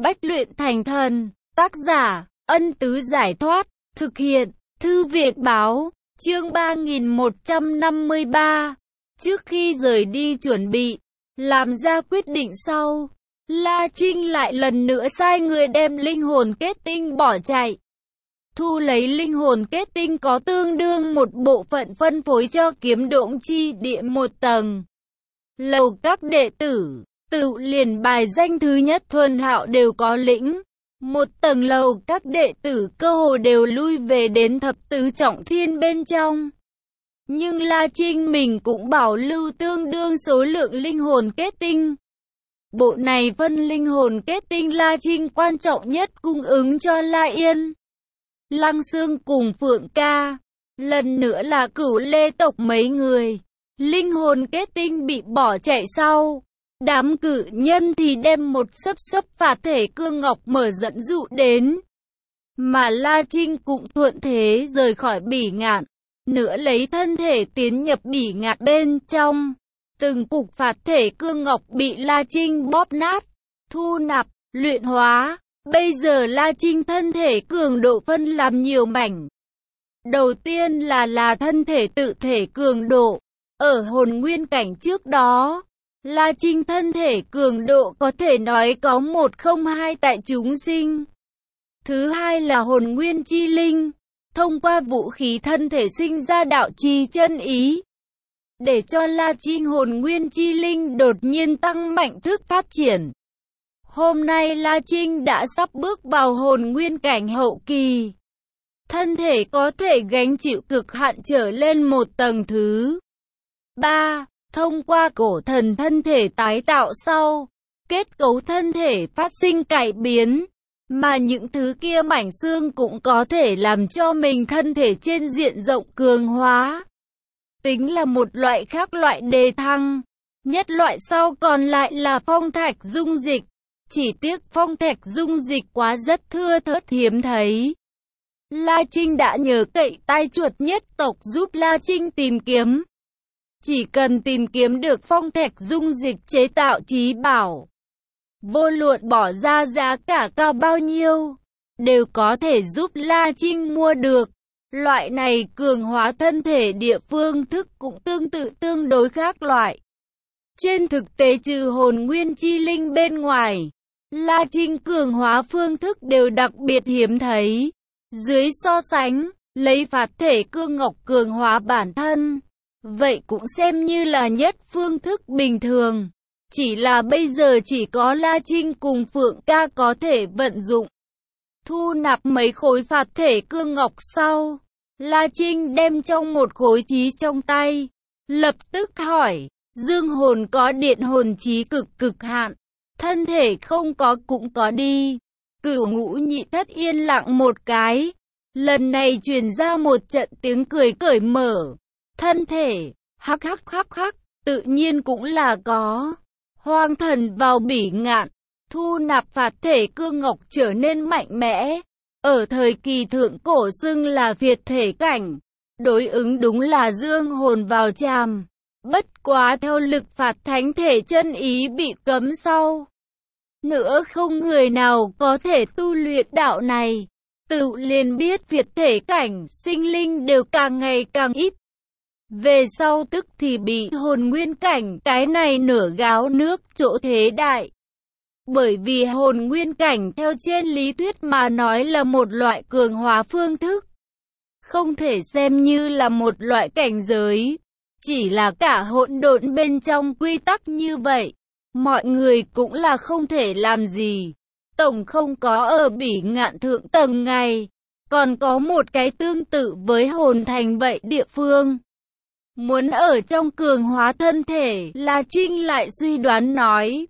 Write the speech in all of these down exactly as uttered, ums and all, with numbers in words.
Bách luyện thành thần. Tác giả, Ân Tứ Giải Thoát. Thực hiện, Thư Viện Báo. Chương ba nghìn một trăm năm mươi ba. Trước khi rời đi chuẩn bị, làm ra quyết định sau, La Trinh lại lần nữa sai người đem linh hồn kết tinh bỏ chạy. Thu lấy linh hồn kết tinh có tương đương một bộ phận phân phối cho kiếm độn chi địa một tầng. Lầu các đệ tử, tự liền bài danh thứ nhất thuần hạo đều có lĩnh. Một tầng lầu các đệ tử cơ hồ đều lui về đến thập tứ trọng thiên bên trong. Nhưng La Trinh mình cũng bảo lưu tương đương số lượng linh hồn kết tinh. Bộ này phân linh hồn kết tinh La Trinh quan trọng nhất cung ứng cho La Yên, Lăng Xương cùng Phượng Ca. Lần nữa là Cửu Lê tộc mấy người. Linh hồn kết tinh bị bỏ chạy sau, đám cự nhân thì đem một sấp sấp phạt thể cương ngọc mở dẫn dụ đến. Mà La Trinh cũng thuận thế rời khỏi Bỉ Ngạn, nữa lấy thân thể tiến nhập Bỉ Ngạn bên trong. Từng cục phạt thể cương ngọc bị La Trinh bóp nát, thu nạp, luyện hóa. Bây giờ La Trinh thân thể cường độ phân làm nhiều mảnh. Đầu tiên là là thân thể tự thể cường độ. Ở hồn nguyên cảnh trước đó, La Trinh thân thể cường độ có thể nói có một không hai tại chúng sinh. Thứ hai là hồn nguyên chi linh, thông qua vũ khí thân thể sinh ra đạo chi chân ý, để cho La Trinh hồn nguyên chi linh đột nhiên tăng mạnh thức phát triển. Hôm nay La Trinh đã sắp bước vào hồn nguyên cảnh hậu kỳ. Thân thể có thể gánh chịu cực hạn trở lên một tầng thứ. ba. Thông qua cổ thần thân thể tái tạo sau, kết cấu thân thể phát sinh cải biến, mà những thứ kia mảnh xương cũng có thể làm cho mình thân thể trên diện rộng cường hóa. Tính là một loại khác loại đề thăng. Nhất loại sau còn lại là phong thạch dung dịch. Chỉ tiếc phong thạch dung dịch quá rất thưa thớt hiếm thấy. La Trinh đã nhờ cậy tai chuột nhất tộc giúp La Trinh tìm kiếm. Chỉ cần tìm kiếm được phong thạch dung dịch chế tạo chí bảo, vô luận bỏ ra giá cả cao bao nhiêu, đều có thể giúp La Trinh mua được. Loại này cường hóa thân thể địa phương thức cũng tương tự tương đối khác loại. Trên thực tế trừ hồn nguyên chi linh bên ngoài, La Trinh cường hóa phương thức đều đặc biệt hiếm thấy. Dưới so sánh, lấy phạt thể cương ngọc cường hóa bản thân, vậy cũng xem như là nhất phương thức bình thường. Chỉ là bây giờ chỉ có La Trinh cùng Phượng Ca có thể vận dụng. Thu nạp mấy khối phạt thể cương ngọc sau, La Trinh đem trong một khối chí trong tay, lập tức hỏi, dương hồn có điện hồn chí cực cực hạn, thân thể không có cũng có đi. Cửu Ngũ Nhị Thất yên lặng một cái, lần này truyền ra một trận tiếng cười cởi mở. Thân thể, hắc hắc hắc hắc, tự nhiên cũng là có. Hoang thần vào Bỉ Ngạn, thu nạp phạt thể cương ngọc trở nên mạnh mẽ. Ở thời kỳ thượng cổ xưng là Việt thể cảnh, đối ứng đúng là dương hồn vào tràm. Bất quá theo lực phạt thánh thể chân ý bị cấm sau, nữa không người nào có thể tu luyện đạo này. Tự liền biết Việt thể cảnh sinh linh đều càng ngày càng ít. Về sau tức thì bị hồn nguyên cảnh, cái này nửa gáo nước chỗ thế đại. Bởi vì hồn nguyên cảnh theo trên lý thuyết mà nói là một loại cường hóa phương thức, không thể xem như là một loại cảnh giới, chỉ là cả hỗn độn bên trong quy tắc như vậy, mọi người cũng là không thể làm gì. Tổng không có ở Bỉ Ngạn thượng tầng ngày, còn có một cái tương tự với hồn thành vậy địa phương. Muốn ở trong cường hóa thân thể, La Trinh lại suy đoán nói.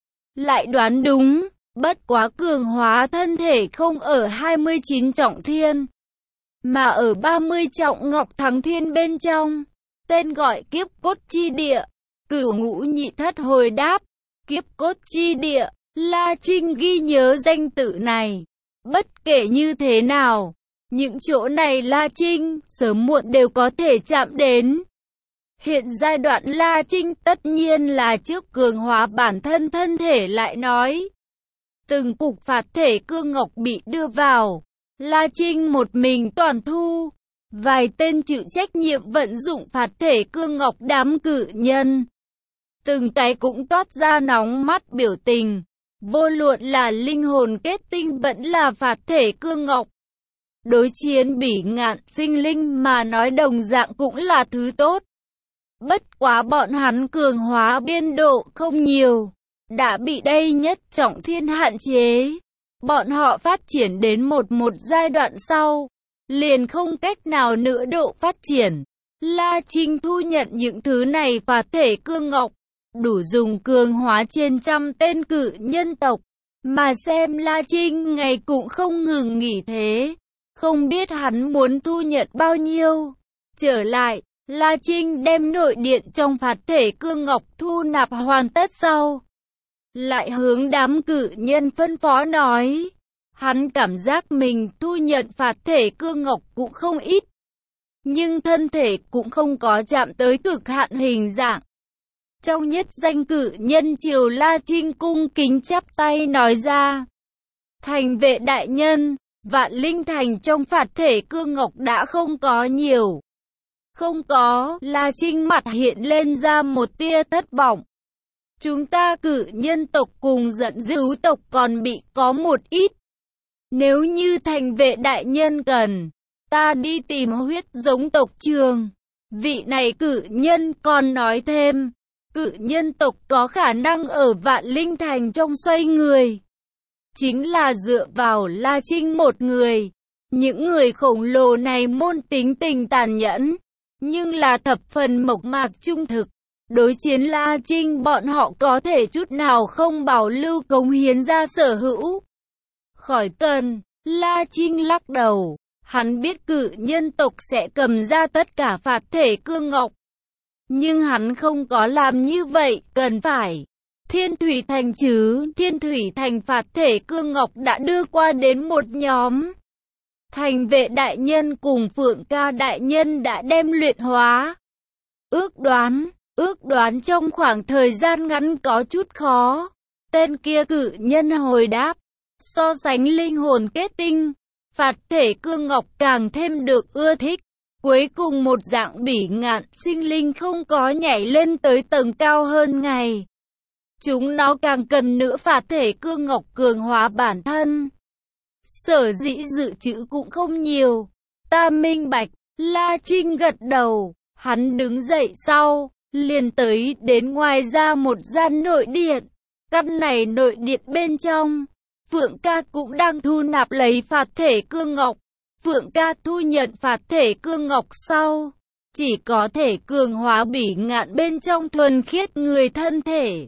Lại đoán đúng, bất quá cường hóa thân thể không ở hai mươi chín trọng thiên, mà ở ba mươi trọng ngọc thắng thiên bên trong, tên gọi kiếp cốt chi địa. Cửu Ngũ Nhị Thất hồi đáp, kiếp cốt chi địa. La Trinh ghi nhớ danh tự này. Bất kể như thế nào, những chỗ này La Trinh sớm muộn đều có thể chạm đến. Hiện giai đoạn La Trinh tất nhiên là trước cường hóa bản thân thân thể lại nói. Từng cục phạt thể cương ngọc bị đưa vào, La Trinh một mình toàn thu. Vài tên chịu trách nhiệm vận dụng phạt thể cương ngọc đám cự nhân. Từng cái cũng toát ra nóng mắt biểu tình. Vô luận là linh hồn kết tinh vẫn là phạt thể cương ngọc. Đối chiến bỉ ngạn sinh linh mà nói đồng dạng cũng là thứ tốt. Bất quá bọn hắn cường hóa biên độ không nhiều, đã bị đây nhất trọng thiên hạn chế. Bọn họ phát triển đến một một giai đoạn sau, liền không cách nào nữa độ phát triển. La Trinh thu nhận những thứ này phạt thể cương ngọc, đủ dùng cường hóa trên trăm tên cự nhân tộc. Mà xem La Trinh ngày cũng không ngừng nghỉ thế, không biết hắn muốn thu nhận bao nhiêu. Trở lại, La Trinh đem nội điện trong phạt thể cương ngọc thu nạp hoàn tất sau, lại hướng đám cự nhân phân phó nói. Hắn cảm giác mình thu nhận phạt thể cương ngọc cũng không ít, nhưng thân thể cũng không có chạm tới cực hạn hình dạng. Trong nhất danh cự nhân triều, La Trinh cung kính chắp tay nói ra. Thành vệ đại nhân, vạn linh thành trong phạt thể cương ngọc đã không có nhiều. Không có, La Trinh mặt hiện lên ra một tia thất vọng. Chúng ta cự nhân tộc cùng giận dữ tộc còn bị có một ít. Nếu như thành vệ đại nhân cần, ta đi tìm huyết giống tộc trường. Vị này cự nhân còn nói thêm, cự nhân tộc có khả năng ở vạn linh thành trong xoay người. Chính là dựa vào La Trinh một người. Những người khổng lồ này môn tính tình tàn nhẫn, nhưng là thập phần mộc mạc trung thực. Đối chiến La Trinh bọn họ có thể chút nào không bảo lưu cống hiến ra sở hữu. Khỏi cần, La Trinh lắc đầu. Hắn biết cự nhân tộc sẽ cầm ra tất cả phạt thể cương ngọc. Nhưng hắn không có làm như vậy, cần phải. Thiên Thủy Thành chứ, Thiên Thủy Thành phạt thể cương ngọc đã đưa qua đến một nhóm. Thành vệ đại nhân cùng Phượng Ca đại nhân đã đem luyện hóa. Ước đoán, ước đoán trong khoảng thời gian ngắn có chút khó. Tên kia cự nhân hồi đáp. So sánh linh hồn kết tinh, phạt thể cương ngọc càng thêm được ưa thích. Cuối cùng một dạng bỉ ngạn sinh linh không có nhảy lên tới tầng cao hơn ngày. Chúng nó càng cần nữa phạt thể cương ngọc cường hóa bản thân. Sở dĩ dự trữ cũng không nhiều. Ta minh bạch. La Trinh gật đầu. Hắn đứng dậy sau, liền tới đến ngoài ra một gian nội điện. Căn này nội điện bên trong, Phượng Ca cũng đang thu nạp lấy phạt thể cương ngọc. Phượng Ca thu nhận phạt thể cương ngọc sau, chỉ có thể cường hóa bỉ ngạn bên trong thuần khiết người thân thể.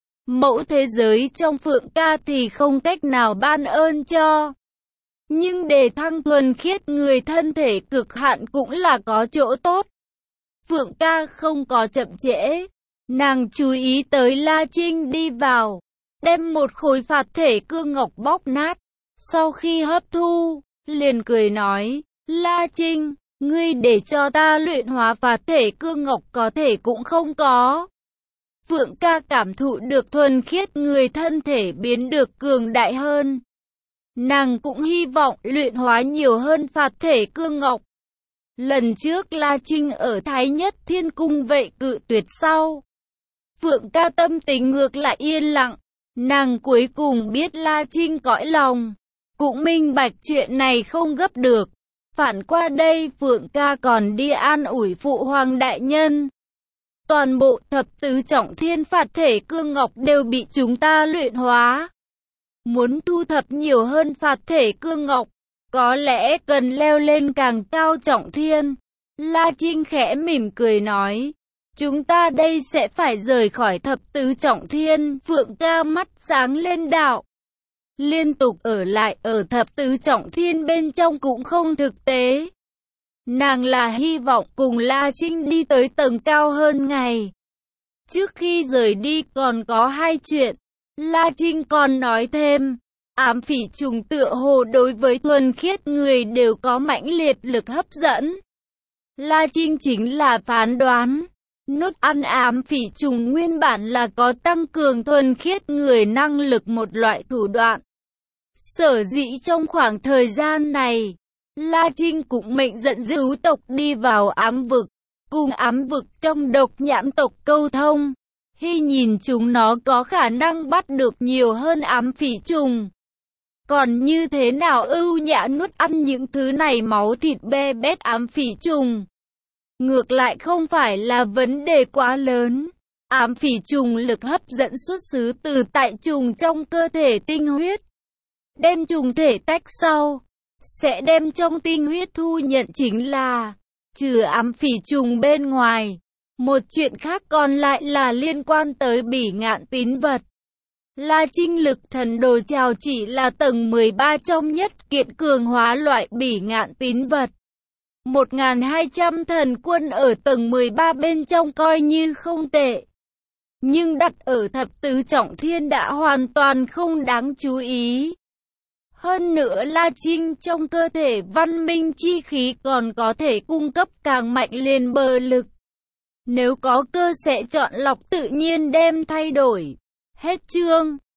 Mẫu thế giới trong Phượng Ca thì không cách nào ban ơn cho. Nhưng để thăng thuần khiết người thân thể cực hạn cũng là có chỗ tốt. Phượng Ca không có chậm trễ. Nàng chú ý tới La Trinh đi vào, đem một khối phạt thể cương ngọc bóp nát. Sau khi hấp thu, liền cười nói, La Trinh, ngươi để cho ta luyện hóa phạt thể cương ngọc có thể cũng không có. Phượng Ca cảm thụ được thuần khiết người thân thể biến được cường đại hơn. Nàng cũng hy vọng luyện hóa nhiều hơn phạt thể cương ngọc. Lần trước La Trinh ở Thái Nhất Thiên Cung vậy cự tuyệt sau. Phượng Ca tâm tình ngược lại yên lặng. Nàng cuối cùng biết La Trinh cõi lòng, cũng minh bạch chuyện này không gấp được. Phản qua đây Phượng Ca còn đi an ủi Phụ Hoàng đại nhân. Toàn bộ thập tứ trọng thiên phạt thể cương ngọc đều bị chúng ta luyện hóa. Muốn thu thập nhiều hơn phạt thể cương ngọc, có lẽ cần leo lên càng cao trọng thiên. La Trinh khẽ mỉm cười nói, chúng ta đây sẽ phải rời khỏi thập tứ trọng thiên. Phượng Ca mắt sáng lên đạo. Liên tục ở lại ở thập tứ trọng thiên bên trong cũng không thực tế. Nàng là hy vọng cùng La Trinh đi tới tầng cao hơn ngày. Trước khi rời đi còn có hai chuyện. La Trinh còn nói thêm, ám phỉ trùng tựa hồ đối với thuần khiết người đều có mãnh liệt lực hấp dẫn. La Trinh chính là phán đoán. Nốt ăn ám phỉ trùng nguyên bản là có tăng cường thuần khiết người năng lực một loại thủ đoạn. Sở dĩ trong khoảng thời gian này, La Trinh cũng mệnh dẫn dữ tộc đi vào ám vực, cùng ám vực trong độc nhãn tộc câu thông. Hy nhìn chúng nó có khả năng bắt được nhiều hơn ám phỉ trùng. Còn như thế nào ưu nhã nuốt ăn những thứ này máu thịt bê bết ám phỉ trùng? Ngược lại không phải là vấn đề quá lớn. Ám phỉ trùng lực hấp dẫn xuất xứ từ tại trùng trong cơ thể tinh huyết. Đem trùng thể tách sau, sẽ đem trong tinh huyết thu nhận chính là, trừ ám phỉ trùng bên ngoài. Một chuyện khác còn lại là liên quan tới bỉ ngạn tín vật. La Trinh lực thần đồ trào chỉ là tầng mười ba trong nhất kiện cường hóa loại bỉ ngạn tín vật. một nghìn hai trăm thần quân ở tầng mười ba bên trong coi như không tệ. Nhưng đặt ở thập tứ trọng thiên đã hoàn toàn không đáng chú ý. Hơn nữa La Trinh trong cơ thể văn minh chi khí còn có thể cung cấp càng mạnh lên bờ lực. Nếu có cơ sẽ chọn lọc tự nhiên đem thay đổi. Hết chương.